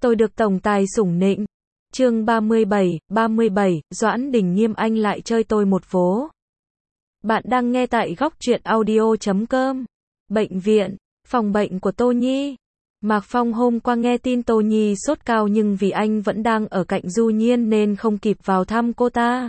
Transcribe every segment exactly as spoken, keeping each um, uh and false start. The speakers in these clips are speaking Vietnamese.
Tôi được tổng tài sủng nịnh. Chương ba mươi bảy, ba mươi bảy, Doãn Đình Nghiêm anh lại chơi tôi một vố. Bạn đang nghe tại góc truyện audio chấm com. Bệnh viện, phòng bệnh của Tô Nhi. Mạc Phong hôm qua nghe tin Tô Nhi sốt cao nhưng vì anh vẫn đang ở cạnh Du Nhiên nên không kịp vào thăm cô ta.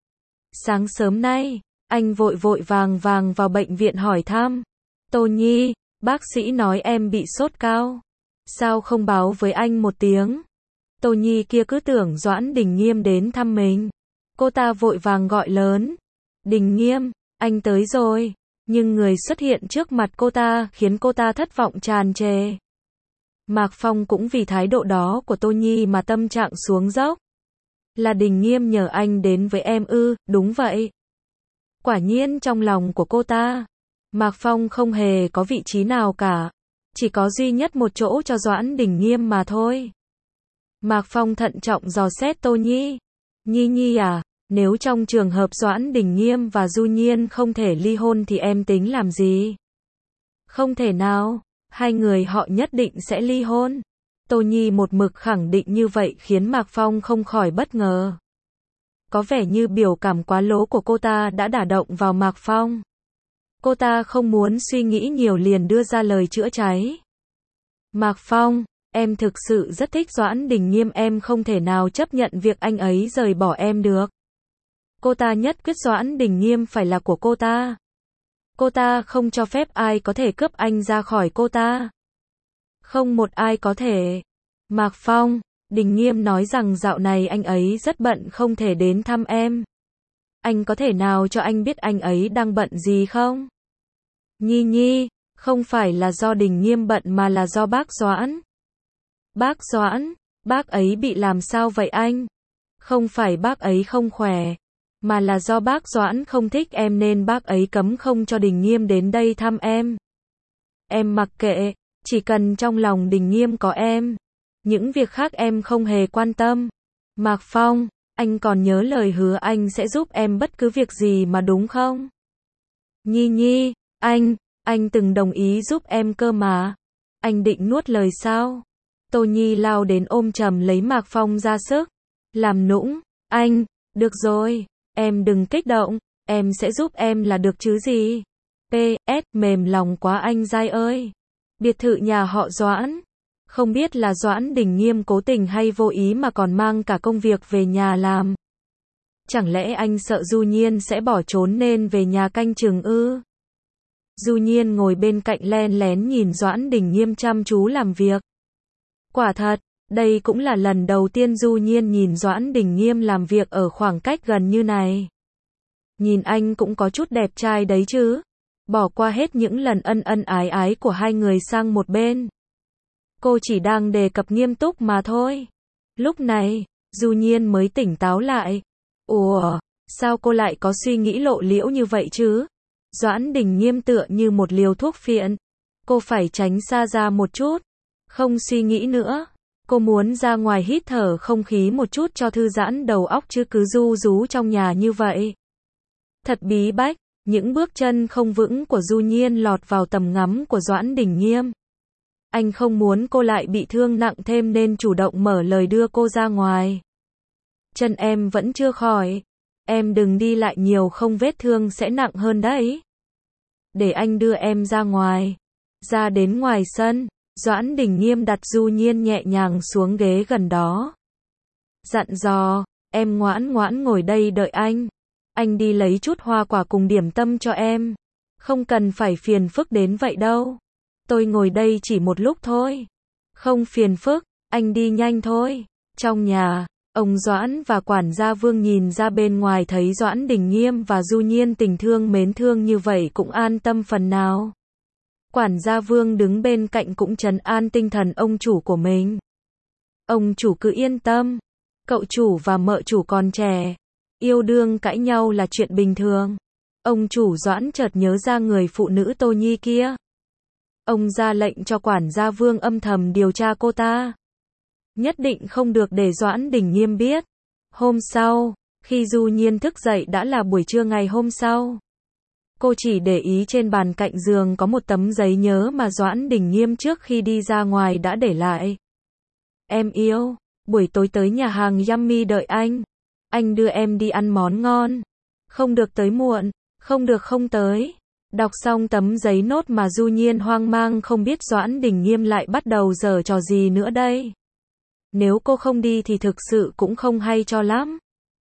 Sáng sớm nay, anh vội vội vàng vàng vào bệnh viện hỏi thăm. Tô Nhi, bác sĩ nói em bị sốt cao. Sao không báo với anh một tiếng? Tô Nhi kia cứ tưởng Doãn Đình Nghiêm đến thăm mình. Cô ta vội vàng gọi lớn. Đình Nghiêm, anh tới rồi. Nhưng người xuất hiện trước mặt cô ta khiến cô ta thất vọng tràn trề. Mạc Phong cũng vì thái độ đó của Tô Nhi mà tâm trạng xuống dốc. Là Đình Nghiêm nhờ anh đến với em ư? Đúng vậy. Quả nhiên trong lòng của cô ta, Mạc Phong không hề có vị trí nào cả. Chỉ có duy nhất một chỗ cho Doãn Đình Nghiêm mà thôi. Mạc Phong thận trọng dò xét Tô Nhi. Nhi Nhi à, nếu trong trường hợp Doãn Đình Nghiêm và Du Nhiên không thể ly hôn thì em tính làm gì? Không thể nào, hai người họ nhất định sẽ ly hôn. Tô Nhi một mực khẳng định như vậy khiến Mạc Phong không khỏi bất ngờ. Có vẻ như biểu cảm quá lố của cô ta đã đả động vào Mạc Phong. Cô ta không muốn suy nghĩ nhiều liền đưa ra lời chữa cháy. Mạc Phong, em thực sự rất thích Doãn Đình Nghiêm, em không thể nào chấp nhận việc anh ấy rời bỏ em được. Cô ta nhất quyết Doãn Đình Nghiêm phải là của cô ta. Cô ta không cho phép ai có thể cướp anh ra khỏi cô ta. Không một ai có thể. Mạc Phong, Đình Nghiêm nói rằng dạo này anh ấy rất bận không thể đến thăm em. Anh có thể nào cho anh biết anh ấy đang bận gì không? Nhi Nhi, không phải là do Đình Nghiêm bận mà là do bác Doãn. Bác Doãn, bác ấy bị làm sao vậy anh? Không phải bác ấy không khỏe, mà là do bác Doãn không thích em nên bác ấy cấm không cho Đình Nghiêm đến đây thăm em. Em mặc kệ, chỉ cần trong lòng Đình Nghiêm có em, những việc khác em không hề quan tâm. Mạc Phong, anh còn nhớ lời hứa anh sẽ giúp em bất cứ việc gì mà đúng không? Nhi Nhi, anh, anh từng đồng ý giúp em cơ mà. Anh định nuốt lời sao? Tô Nhi lao đến ôm chầm lấy Mạc Phong ra sức. Làm nũng, anh, được rồi, em đừng kích động, em sẽ giúp em là được chứ gì. pê ét, mềm lòng quá anh giai ơi. Biệt thự nhà họ Doãn. Không biết là Doãn Đình Nghiêm cố tình hay vô ý mà còn mang cả công việc về nhà làm. Chẳng lẽ anh sợ Du Nhiên sẽ bỏ trốn nên về nhà canh chừng ư? Du Nhiên ngồi bên cạnh len lén nhìn Doãn Đình Nghiêm chăm chú làm việc. Quả thật, đây cũng là lần đầu tiên Du Nhiên nhìn Doãn Đình Nghiêm làm việc ở khoảng cách gần như này. Nhìn anh cũng có chút đẹp trai đấy chứ. Bỏ qua hết những lần ân ân ái ái của hai người sang một bên. Cô chỉ đang đề cập nghiêm túc mà thôi. Lúc này, Du Nhiên mới tỉnh táo lại. Ủa, sao cô lại có suy nghĩ lộ liễu như vậy chứ? Doãn Đình Nghiêm tựa như một liều thuốc phiện. Cô phải tránh xa ra một chút. Không suy nghĩ nữa. Cô muốn ra ngoài hít thở không khí một chút cho thư giãn đầu óc chứ cứ ru rú trong nhà như vậy. Thật bí bách, những bước chân không vững của Du Nhiên lọt vào tầm ngắm của Doãn Đình Nghiêm. Anh không muốn cô lại bị thương nặng thêm nên chủ động mở lời đưa cô ra ngoài. Chân em vẫn chưa khỏi. Em đừng đi lại nhiều không vết thương sẽ nặng hơn đấy. Để anh đưa em ra ngoài. Ra đến ngoài sân, Doãn Đình Nghiêm đặt Du Nhiên nhẹ nhàng xuống ghế gần đó. Dặn dò, em ngoãn ngoãn ngồi đây đợi anh. Anh đi lấy chút hoa quả cùng điểm tâm cho em. Không cần phải phiền phức đến vậy đâu. Tôi ngồi đây chỉ một lúc thôi. Không phiền phức, anh đi nhanh thôi. Trong nhà, ông Doãn và quản gia Vương nhìn ra bên ngoài thấy Doãn Đình Nghiêm và Du Nhiên tình thương mến thương như vậy cũng an tâm phần nào. Quản gia Vương đứng bên cạnh cũng trấn an tinh thần ông chủ của mình. Ông chủ cứ yên tâm. Cậu chủ và mợ chủ còn trẻ. Yêu đương cãi nhau là chuyện bình thường. Ông chủ Doãn chợt nhớ ra người phụ nữ Tô Nhi kia. Ông ra lệnh cho quản gia Vương âm thầm điều tra cô ta. Nhất định không được để Doãn Đình Nghiêm biết. Hôm sau, khi Du Nhiên thức dậy đã là buổi trưa ngày hôm sau. Cô chỉ để ý trên bàn cạnh giường có một tấm giấy nhớ mà Doãn Đình Nghiêm trước khi đi ra ngoài đã để lại. Em yêu, buổi tối tới nhà hàng Yummy đợi anh. Anh đưa em đi ăn món ngon. Không được tới muộn, không được không tới. Đọc xong tấm giấy nốt mà Du Nhiên hoang mang không biết Doãn Đình Nghiêm lại bắt đầu giở trò gì nữa đây. Nếu cô không đi thì thực sự cũng không hay cho lắm.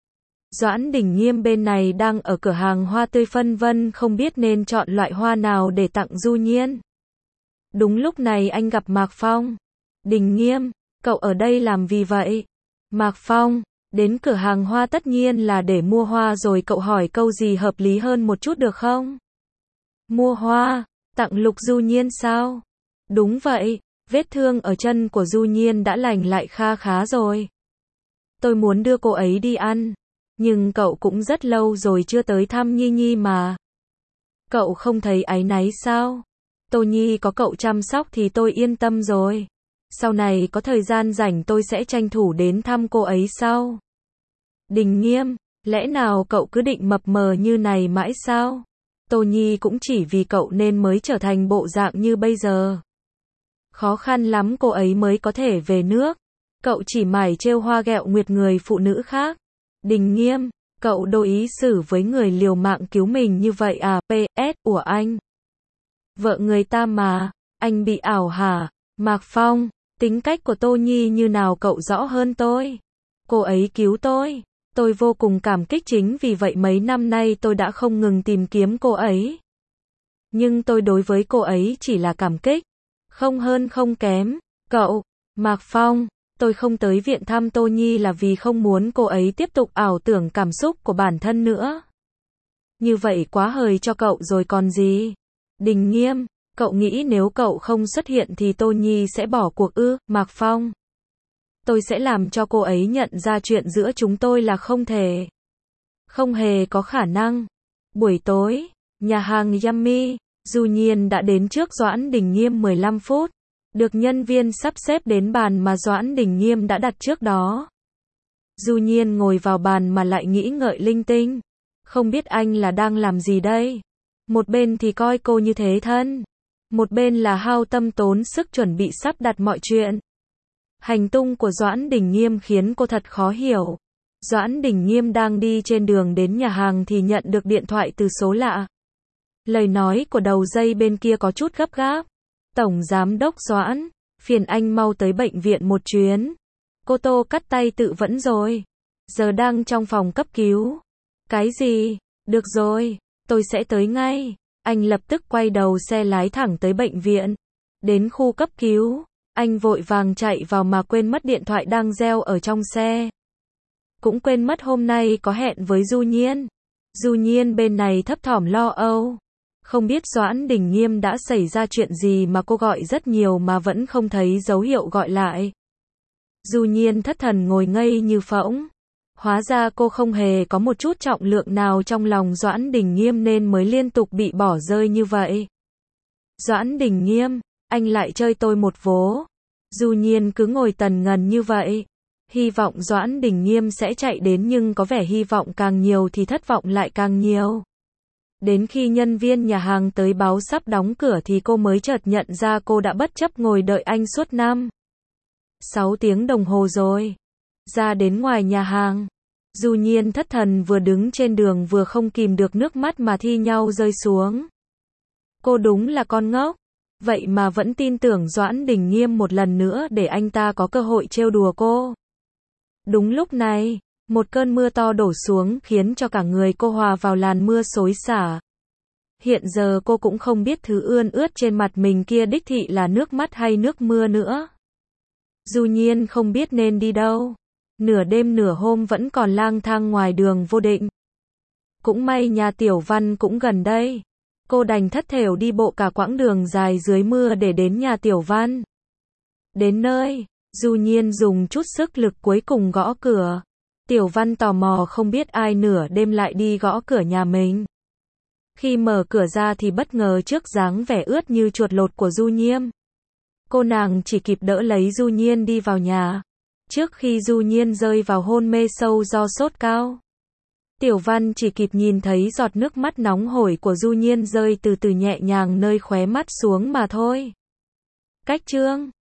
Doãn Đình Nghiêm bên này đang ở cửa hàng hoa tươi phân vân không biết nên chọn loại hoa nào để tặng Du Nhiên. Đúng lúc này anh gặp Mạc Phong. Đình Nghiêm, cậu ở đây làm gì vậy? Mạc Phong, đến cửa hàng hoa tất nhiên là để mua hoa rồi, cậu hỏi câu gì hợp lý hơn một chút được không? Mua hoa, tặng Lục Du Nhiên sao? Đúng vậy, vết thương ở chân của Du Nhiên đã lành lại kha khá rồi. Tôi muốn đưa cô ấy đi ăn, nhưng cậu cũng rất lâu rồi chưa tới thăm Nhi Nhi mà. Cậu không thấy áy náy sao? Tô Nhi có cậu chăm sóc thì tôi yên tâm rồi. Sau này có thời gian rảnh tôi sẽ tranh thủ đến thăm cô ấy sau. Đình Nghiêm, lẽ nào cậu cứ định mập mờ như này mãi sao? Tô Nhi cũng chỉ vì cậu nên mới trở thành bộ dạng như bây giờ. Khó khăn lắm cô ấy mới có thể về nước. Cậu chỉ mải trêu hoa ghẹo nguyệt người phụ nữ khác. Đình Nghiêm, cậu đối ý xử với người liều mạng cứu mình như vậy à? pê ét của anh. Vợ người ta mà, anh bị ảo hả? Mạc Phong, tính cách của Tô Nhi như nào cậu rõ hơn tôi. Cô ấy cứu tôi. Tôi vô cùng cảm kích, chính vì vậy mấy năm nay tôi đã không ngừng tìm kiếm cô ấy. Nhưng tôi đối với cô ấy chỉ là cảm kích, không hơn không kém. Cậu, Mạc Phong, tôi không tới viện thăm Tô Nhi là vì không muốn cô ấy tiếp tục ảo tưởng cảm xúc của bản thân nữa. Như vậy quá hời cho cậu rồi còn gì. Đình Nghiêm, cậu nghĩ nếu cậu không xuất hiện thì Tô Nhi sẽ bỏ cuộc ư? Mạc Phong, tôi sẽ làm cho cô ấy nhận ra chuyện giữa chúng tôi là không thể. Không hề có khả năng. Buổi tối, nhà hàng Yummy, Du Nhiên đã đến trước Doãn Đình Nghiêm mười lăm phút. Được nhân viên sắp xếp đến bàn mà Doãn Đình Nghiêm đã đặt trước đó. Du Nhiên ngồi vào bàn mà lại nghĩ ngợi linh tinh. Không biết anh là đang làm gì đây? Một bên thì coi cô như thế thân. Một bên là hao tâm tốn sức chuẩn bị sắp đặt mọi chuyện. Hành tung của Doãn Đình Nghiêm khiến cô thật khó hiểu. Doãn Đình Nghiêm đang đi trên đường đến nhà hàng thì nhận được điện thoại từ số lạ. Lời nói của đầu dây bên kia có chút gấp gáp. Tổng Giám đốc Doãn, phiền anh mau tới bệnh viện một chuyến. Cô Tô cắt tay tự vẫn rồi. Giờ đang trong phòng cấp cứu. Cái gì? Được rồi, tôi sẽ tới ngay. Anh lập tức quay đầu xe lái thẳng tới bệnh viện. Đến khu cấp cứu, anh vội vàng chạy vào mà quên mất điện thoại đang reo ở trong xe. Cũng quên mất hôm nay có hẹn với Du Nhiên. Du Nhiên bên này thấp thỏm lo âu. Không biết Doãn Đình Nghiêm đã xảy ra chuyện gì mà cô gọi rất nhiều mà vẫn không thấy dấu hiệu gọi lại. Du Nhiên thất thần ngồi ngây như phỗng. Hóa ra cô không hề có một chút trọng lượng nào trong lòng Doãn Đình Nghiêm nên mới liên tục bị bỏ rơi như vậy. Doãn Đình Nghiêm, anh lại chơi tôi một vố. Du Nhiên cứ ngồi tần ngần như vậy. Hy vọng Doãn Đình Nghiêm sẽ chạy đến nhưng có vẻ hy vọng càng nhiều thì thất vọng lại càng nhiều. Đến khi nhân viên nhà hàng tới báo sắp đóng cửa thì cô mới chợt nhận ra cô đã bất chấp ngồi đợi anh suốt năm sáu tiếng đồng hồ rồi. Ra đến ngoài nhà hàng, Du Nhiên thất thần vừa đứng trên đường vừa không kìm được nước mắt mà thi nhau rơi xuống. Cô đúng là con ngốc, vậy mà vẫn tin tưởng Doãn Đình Nghiêm một lần nữa để anh ta có cơ hội trêu đùa cô. Đúng lúc này, một cơn mưa to đổ xuống khiến cho cả người cô hòa vào làn mưa xối xả. Hiện giờ cô cũng không biết thứ ươn ướt trên mặt mình kia đích thị là nước mắt hay nước mưa nữa. Du Nhiên không biết nên đi đâu. Nửa đêm nửa hôm vẫn còn lang thang ngoài đường vô định. Cũng may nhà Tiểu Văn cũng gần đây. Cô đành thất thểu đi bộ cả quãng đường dài dưới mưa để đến nhà Tiểu Văn. Đến nơi, Du Nhiên dùng chút sức lực cuối cùng gõ cửa. Tiểu Văn tò mò không biết ai nửa đêm lại đi gõ cửa nhà mình. Khi mở cửa ra thì bất ngờ trước dáng vẻ ướt như chuột lột của Du Nhiên. Cô nàng chỉ kịp đỡ lấy Du Nhiên đi vào nhà. Trước khi Du Nhiên rơi vào hôn mê sâu do sốt cao. Tiểu Văn chỉ kịp nhìn thấy giọt nước mắt nóng hổi của Du Nhiên rơi từ từ nhẹ nhàng nơi khóe mắt xuống mà thôi. Cách chương